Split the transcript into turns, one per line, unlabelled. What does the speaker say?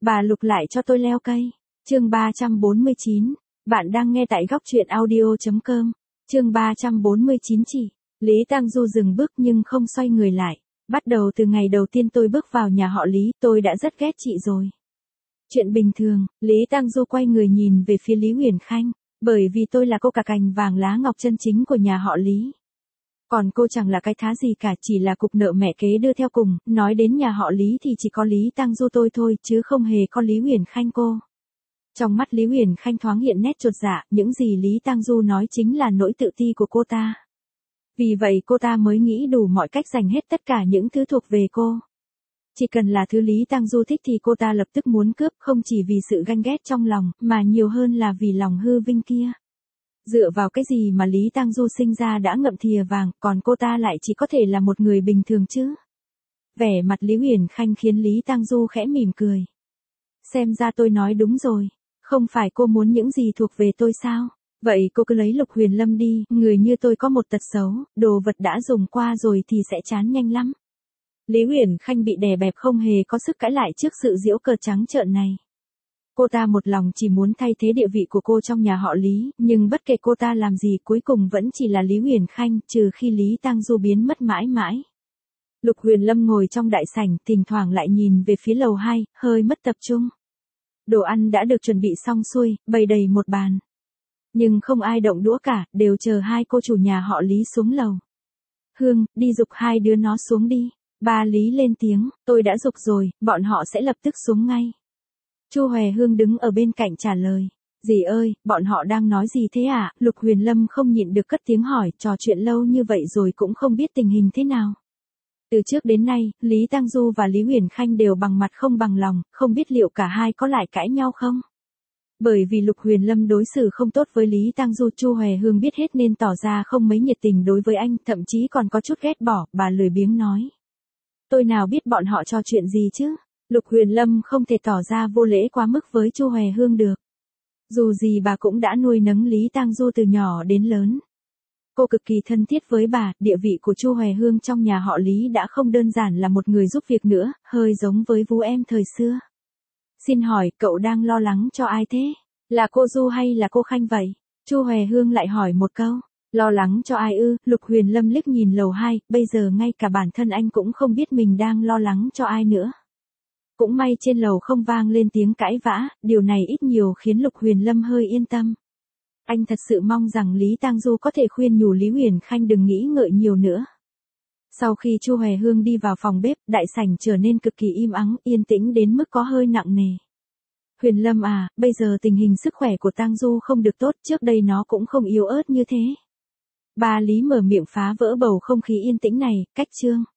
Bà Lục lại cho tôi leo cây. Chương 349. Bạn đang nghe tại góc truyện audio.com. Chương 349 chỉ. Lý Tang Du dừng bước nhưng không xoay người lại. Bắt đầu từ ngày đầu tiên tôi bước vào nhà họ Lý, tôi đã rất ghét chị rồi. Chuyện bình thường, Lý Tang Du quay người nhìn về phía Lý Huyền Khanh. Bởi vì tôi là cô cả cành vàng lá ngọc chân chính của nhà họ Lý. Còn cô chẳng là cái thá gì cả, chỉ là cục nợ mẹ kế đưa theo cùng. Nói đến nhà họ Lý thì chỉ có Lý Tang Du tôi thôi, chứ không hề có Lý Huyền Khanh cô. Trong mắt Lý Huyền Khanh thoáng hiện nét chột dạ, những gì Lý Tang Du nói chính là nỗi tự ti của cô ta. Vì vậy cô ta mới nghĩ đủ mọi cách giành hết tất cả những thứ thuộc về cô. Chỉ cần là thứ Lý Tang Du thích thì cô ta lập tức muốn cướp, không chỉ vì sự ganh ghét trong lòng, mà nhiều hơn là vì lòng hư vinh kia. Dựa vào cái gì mà Lý Tang Du sinh ra đã ngậm thìa vàng, còn cô ta lại chỉ có thể là một người bình thường chứ? Vẻ mặt Lý Huyền Khanh khiến Lý Tang Du khẽ mỉm cười. Xem ra tôi nói đúng rồi, không phải cô muốn những gì thuộc về tôi sao? Vậy cô cứ lấy Lục Huyền Lâm đi, người như tôi có một tật xấu, đồ vật đã dùng qua rồi thì sẽ chán nhanh lắm. Lý Huyền Khanh bị đè bẹp không hề có sức cãi lại trước sự giễu cợt trắng trợn này. Cô ta một lòng chỉ muốn thay thế địa vị của cô trong nhà họ Lý, nhưng bất kể cô ta làm gì cuối cùng vẫn chỉ là Lý Huyền Khanh, trừ khi Lý Tang Du biến mất mãi mãi. Lục Huyền Lâm ngồi trong đại sảnh, thỉnh thoảng lại nhìn về phía lầu 2, hơi mất tập trung. Đồ ăn đã được chuẩn bị xong xuôi, bày đầy một bàn. Nhưng không ai động đũa cả, đều chờ hai cô chủ nhà họ Lý xuống lầu. Hương, đi giục hai đứa nó xuống đi. Ba Lý lên tiếng, tôi đã giục rồi, bọn họ sẽ lập tức xuống ngay. Chu Hòe Hương đứng ở bên cạnh trả lời. Dì ơi, bọn họ đang nói gì thế ạ? Lục Huyền Lâm không nhịn được cất tiếng hỏi, trò chuyện lâu như vậy rồi cũng không biết tình hình thế nào. Từ trước đến nay, Lý Tang Du và Lý Huyền Khanh đều bằng mặt không bằng lòng, không biết liệu cả hai có lại cãi nhau không? Bởi vì Lục Huyền Lâm đối xử không tốt với Lý Tang Du, Chu Hòe Hương biết hết nên tỏ ra không mấy nhiệt tình đối với anh, thậm chí còn có chút ghét bỏ, bà lười biếng nói. Tôi nào biết bọn họ trò chuyện gì chứ? Lục Huyền Lâm không thể tỏ ra vô lễ quá mức với Chu Hòe Hương được. Dù gì bà cũng đã nuôi nấng Lý Tang Du từ nhỏ đến lớn. Cô cực kỳ thân thiết với bà, địa vị của Chu Hòe Hương trong nhà họ Lý đã không đơn giản là một người giúp việc nữa, hơi giống với Vú Em thời xưa. Xin hỏi, cậu đang lo lắng cho ai thế? Là cô Du hay là cô Khanh vậy? Chu Hòe Hương lại hỏi một câu. Lo lắng cho ai ư? Lục Huyền Lâm liếc nhìn lầu 2, bây giờ ngay cả bản thân anh cũng không biết mình đang lo lắng cho ai nữa. Cũng may trên lầu không vang lên tiếng cãi vã, điều này ít nhiều khiến Lục Huyền Lâm hơi yên tâm. Anh thật sự mong rằng Lý Tang Du có thể khuyên nhủ Lý Huyền Khanh đừng nghĩ ngợi nhiều nữa. Sau khi Chu Hòe Hương đi vào phòng bếp, đại sảnh trở nên cực kỳ im ắng, yên tĩnh đến mức có hơi nặng nề. Huyền Lâm à, bây giờ tình hình sức khỏe của Tang Du không được tốt, trước đây nó cũng không yếu ớt như thế. Ba Lý mở miệng phá vỡ bầu không khí yên tĩnh này, cách chương.